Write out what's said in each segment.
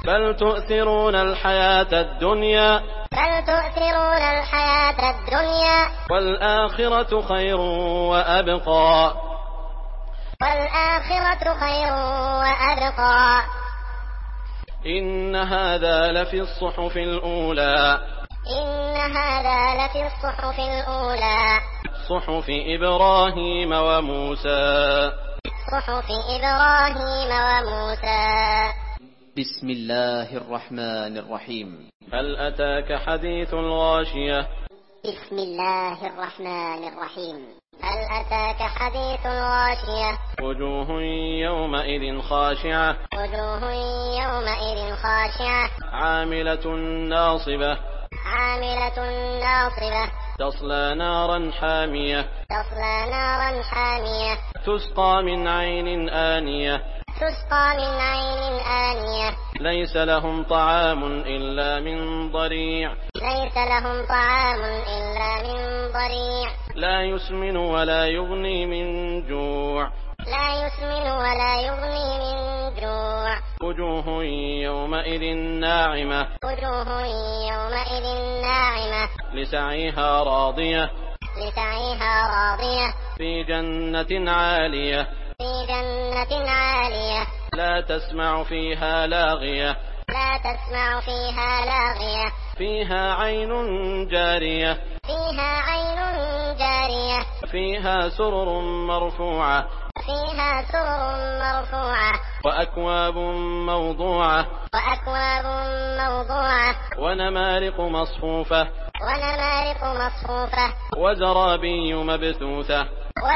بل تؤثرون الحياة الدنيا والآخرة خير وأبقى إن هذا لفي الصحف الأولى صحف إبراهيم وموسى بسم الله الرحمن الرحيم. هل أتاك حديث الغاشية بسم الله الرحمن الرحيم. هل أتاك حديث الغاشية وجوه يومئذ خاشعة عاملة ناصبة تصلى نارا حامية تسقى من عين آنية ليس لهم طعام إلا من ضريع لا يسمن ولا يغني من جوع وجوه يومئذ ناعمة لسعيها راضية في جنة عالية لا تسمع فيها لاغية فيها عين جارية فيها سرر مرفوعة وأكواب موضوعة ونمارق مصفوفة وزرابي مبثوثة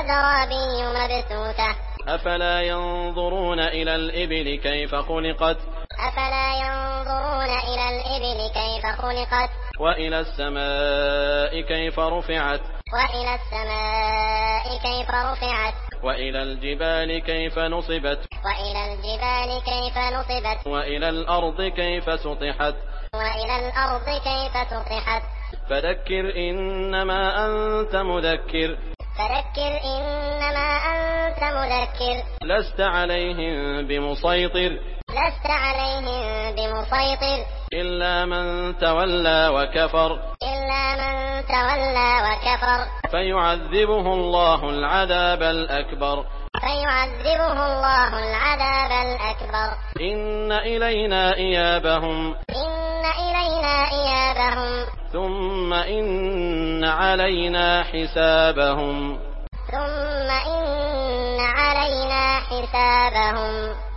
أفلا ينظرون إلى الإبل كيف خلقت وإلى السماء كيف رفعت وإلى الجبال كيف نصبت وإلى الأرض كيف سطحت فذكر إنما أنت مذكر لست عليهم بمسيطر إلا من تولى وكفر فيعذبه الله العذاب الأكبر إن إلينا إيابهم ثم إن علينا حسابهم